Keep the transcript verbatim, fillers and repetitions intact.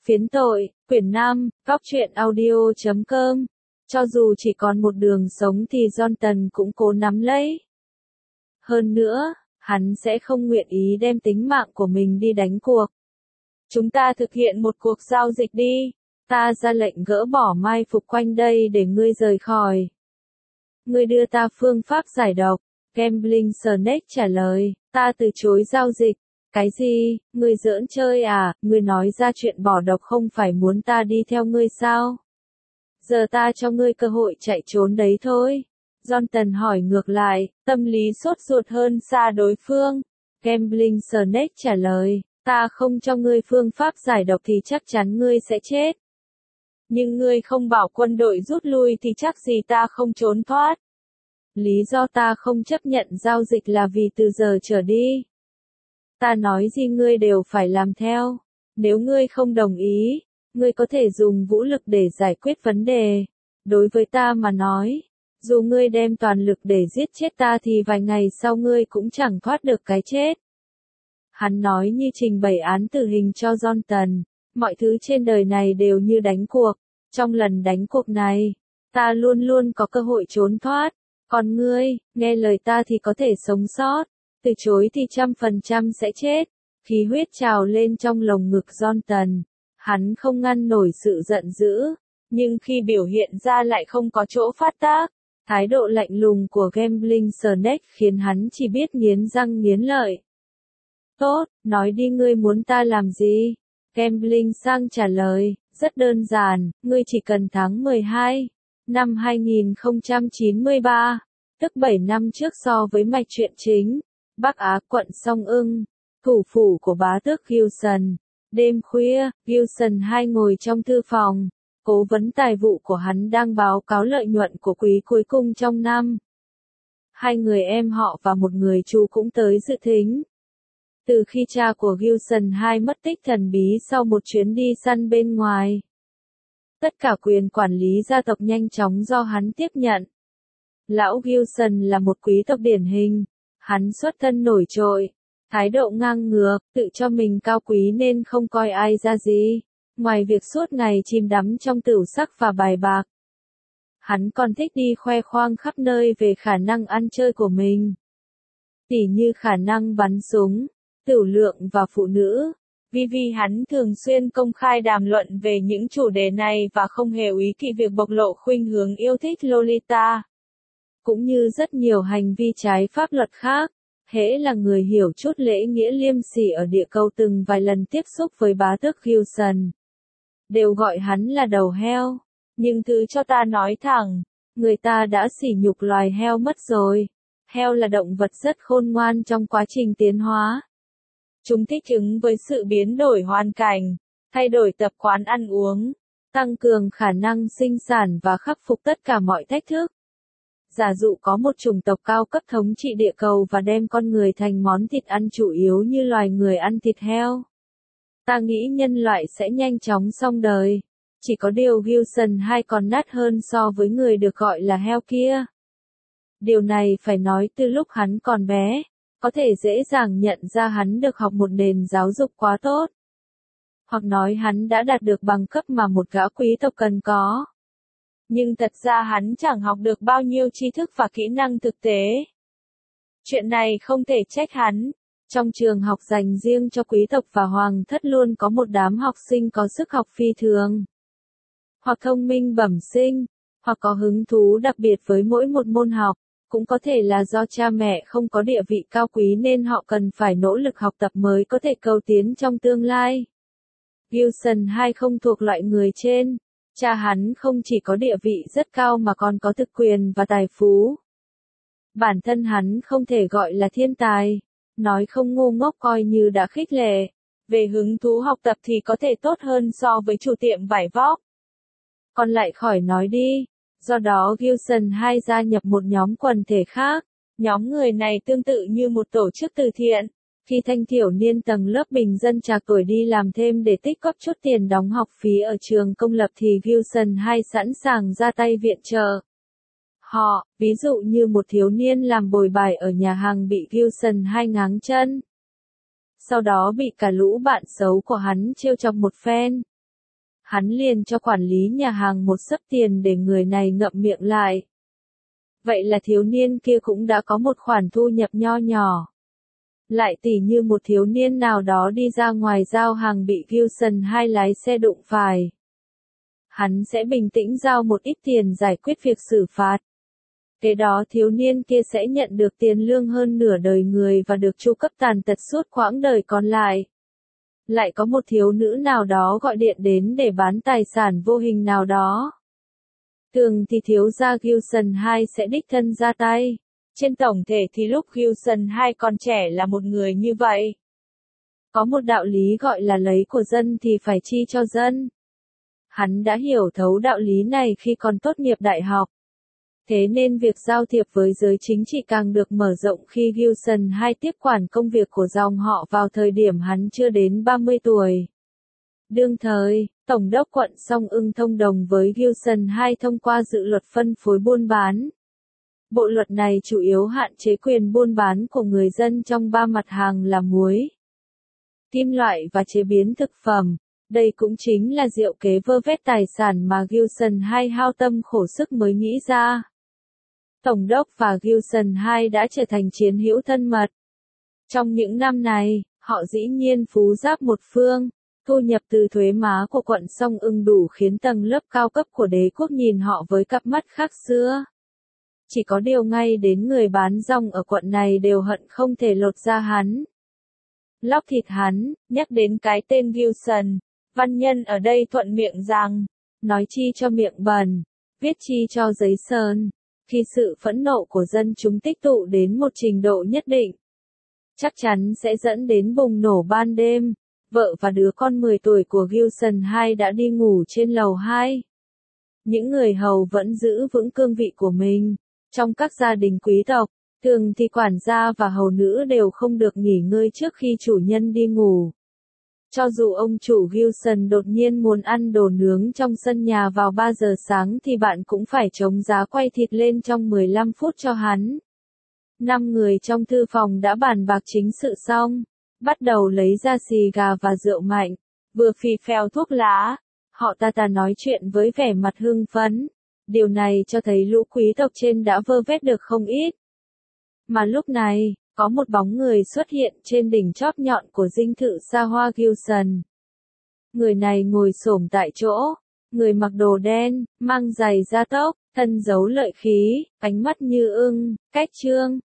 Phiến tội, quyển năm, góc truyện audio chấm com. Cho dù chỉ còn một đường sống thì Johnson cũng cố nắm lấy. Hơn nữa, hắn sẽ không nguyện ý đem tính mạng của mình đi đánh cuộc. Chúng ta thực hiện một cuộc giao dịch đi. Ta ra lệnh gỡ bỏ mai phục quanh đây để ngươi rời khỏi. Ngươi đưa ta phương pháp giải độc. Gambling Snake trả lời, ta từ chối giao dịch. Cái gì, ngươi giỡn chơi à, ngươi nói ra chuyện bỏ độc không phải muốn ta đi theo ngươi sao? Giờ ta cho ngươi cơ hội chạy trốn đấy thôi. Johnson hỏi ngược lại, tâm lý sốt ruột hơn xa đối phương. Gambling Snake trả lời, ta không cho ngươi phương pháp giải độc thì chắc chắn ngươi sẽ chết. Nhưng ngươi không bảo quân đội rút lui thì chắc gì ta không trốn thoát. Lý do ta không chấp nhận giao dịch là vì từ giờ trở đi, ta nói gì ngươi đều phải làm theo. Nếu ngươi không đồng ý, ngươi có thể dùng vũ lực để giải quyết vấn đề. Đối với ta mà nói, dù ngươi đem toàn lực để giết chết ta thì vài ngày sau ngươi cũng chẳng thoát được cái chết. Hắn nói như trình bày án tử hình cho Johnson. Mọi thứ trên đời này đều như đánh cuộc. Trong lần đánh cuộc này, ta luôn luôn có cơ hội trốn thoát. Còn ngươi, nghe lời ta thì có thể sống sót. Từ chối thì trăm phần trăm sẽ chết. Khí huyết trào lên trong lồng ngực Johnson. Hắn không ngăn nổi sự giận dữ. Nhưng khi biểu hiện ra lại không có chỗ phát tác. Thái độ lạnh lùng của Gambling Snake khiến hắn chỉ biết nghiến răng nghiến lợi. Tốt, nói đi ngươi muốn ta làm gì? Gambling sang trả lời, rất đơn giản, ngươi chỉ cần tháng mười hai, năm hai nghìn không trăm chín mươi ba, tức bảy năm trước so với mạch truyện chính, Bắc Á quận Song Ưng, thủ phủ của bá tước Gilson. Đêm khuya, Gilson hai ngồi trong thư phòng, cố vấn tài vụ của hắn đang báo cáo lợi nhuận của quý cuối cùng trong năm. Hai người em họ và một người chú cũng tới dự thính. Từ khi cha của Gilson hai mất tích thần bí sau một chuyến đi săn bên ngoài, tất cả quyền quản lý gia tộc nhanh chóng do hắn tiếp nhận. Lão Gilson là một quý tộc điển hình, hắn xuất thân nổi trội, thái độ ngang ngược, tự cho mình cao quý nên không coi ai ra gì, ngoài việc suốt ngày chìm đắm trong tửu sắc và bài bạc. Hắn còn thích đi khoe khoang khắp nơi về khả năng ăn chơi của mình, tỉ như khả năng bắn súng, tửu lượng và phụ nữ. Vì vì hắn thường xuyên công khai đàm luận về những chủ đề này và không hề úy kỵ việc bộc lộ khuynh hướng yêu thích Lolita. Cũng như rất nhiều hành vi trái pháp luật khác, hễ là người hiểu chút lễ nghĩa liêm sỉ ở địa cầu từng vài lần tiếp xúc với bá tước Gilson, đều gọi hắn là đầu heo. Nhưng thứ cho ta nói thẳng, người ta đã sỉ nhục loài heo mất rồi. Heo là động vật rất khôn ngoan trong quá trình tiến hóa. Chúng thích ứng với sự biến đổi hoàn cảnh, thay đổi tập quán ăn uống, tăng cường khả năng sinh sản và khắc phục tất cả mọi thách thức. Giả dụ có một chủng tộc cao cấp thống trị địa cầu và đem con người thành món thịt ăn chủ yếu như loài người ăn thịt heo, ta nghĩ nhân loại sẽ nhanh chóng xong đời. Chỉ có điều Gilson hai còn nát hơn so với người được gọi là heo kia. Điều này phải nói từ lúc hắn còn bé. Có thể dễ dàng nhận ra hắn được học một nền giáo dục quá tốt. Hoặc nói hắn đã đạt được bằng cấp mà một gã quý tộc cần có. Nhưng thật ra hắn chẳng học được bao nhiêu tri thức và kỹ năng thực tế. Chuyện này không thể trách hắn. Trong trường học dành riêng cho quý tộc và hoàng thất luôn có một đám học sinh có sức học phi thường. Hoặc thông minh bẩm sinh, hoặc có hứng thú đặc biệt với mỗi một môn học. Cũng có thể là do cha mẹ không có địa vị cao quý nên họ cần phải nỗ lực học tập mới có thể cầu tiến trong tương lai. Gilson hai không thuộc loại người trên. Cha hắn không chỉ có địa vị rất cao mà còn có thực quyền và tài phú. Bản thân hắn không thể gọi là thiên tài. Nói không ngu ngốc coi như đã khích lệ. Về hứng thú học tập thì có thể tốt hơn so với chủ tiệm vải vóc. Còn lại khỏi nói đi. Do đó Gilson hai gia nhập một nhóm quần thể khác. Nhóm người này tương tự như một tổ chức từ thiện. Khi thanh thiểu niên tầng lớp bình dân trạc tuổi đi làm thêm để tích góp chút tiền đóng học phí ở trường công lập thì Gilson hai sẵn sàng ra tay viện trợ. Họ, ví dụ như một thiếu niên làm bồi bài ở nhà hàng bị Gilson hai ngáng chân. Sau đó bị cả lũ bạn xấu của hắn trêu chọc một phen. Hắn liền cho quản lý nhà hàng một xấp tiền để người này ngậm miệng lại. Vậy là thiếu niên kia cũng đã có một khoản thu nhập nho nhỏ. Lại tỉ như một thiếu niên nào đó đi ra ngoài giao hàng bị Gilson hai lái xe đụng phải. Hắn sẽ bình tĩnh giao một ít tiền giải quyết việc xử phạt. Kế đó thiếu niên kia sẽ nhận được tiền lương hơn nửa đời người và được chu cấp tàn tật suốt quãng đời còn lại. Lại có một thiếu nữ nào đó gọi điện đến để bán tài sản vô hình nào đó. Thường thì thiếu gia Gilson hai sẽ đích thân ra tay. Trên tổng thể thì lúc Gilson hai còn trẻ là một người như vậy. Có một đạo lý gọi là lấy của dân thì phải chi cho dân. Hắn đã hiểu thấu đạo lý này khi còn tốt nghiệp đại học. Thế nên việc giao thiệp với giới chính trị càng được mở rộng khi Gilson hai tiếp quản công việc của dòng họ vào thời điểm hắn chưa đến ba mươi tuổi. Đương thời, Tổng đốc quận Song Ưng thông đồng với Gilson hai thông qua dự luật phân phối buôn bán. Bộ luật này chủ yếu hạn chế quyền buôn bán của người dân trong ba mặt hàng là muối, kim loại và chế biến thực phẩm. Đây cũng chính là diệu kế vơ vét tài sản mà Gilson hai hao tâm khổ sức mới nghĩ ra. Tổng đốc và Gilson hai đã trở thành chiến hữu thân mật. Trong những năm này, họ dĩ nhiên phú giáp một phương, thu nhập từ thuế má của quận Song Ưng đủ khiến tầng lớp cao cấp của đế quốc nhìn họ với cặp mắt khác xưa. Chỉ có điều ngay đến người bán rong ở quận này đều hận không thể lột da hắn, lóc thịt hắn. Nhắc đến cái tên Gilson, văn nhân ở đây thuận miệng rằng, nói chi cho miệng bẩn, viết chi cho giấy sơn. Khi sự phẫn nộ của dân chúng tích tụ đến một trình độ nhất định, chắc chắn sẽ dẫn đến bùng nổ ban đêm. Vợ và đứa con mười tuổi của Gilson hai đã đi ngủ trên lầu hai. Những người hầu vẫn giữ vững cương vị của mình. Trong các gia đình quý tộc, thường thì quản gia và hầu nữ đều không được nghỉ ngơi trước khi chủ nhân đi ngủ. Cho dù ông chủ Gilson đột nhiên muốn ăn đồ nướng trong sân nhà vào ba giờ sáng thì bạn cũng phải chống giá quay thịt lên trong mười lăm phút cho hắn. Năm người trong thư phòng đã bàn bạc chính sự xong, bắt đầu lấy ra xì gà và rượu mạnh, vừa phì phèo thuốc lá. Họ ta ta nói chuyện với vẻ mặt hưng phấn. Điều này cho thấy lũ quý tộc trên đã vơ vét được không ít. Mà lúc này, có một bóng người xuất hiện trên đỉnh chóp nhọn của dinh thự xa hoa Gilson. Người này ngồi xổm tại chỗ, người mặc đồ đen, mang giày da tóc, thân giấu lợi khí, ánh mắt như ưng, cách trương.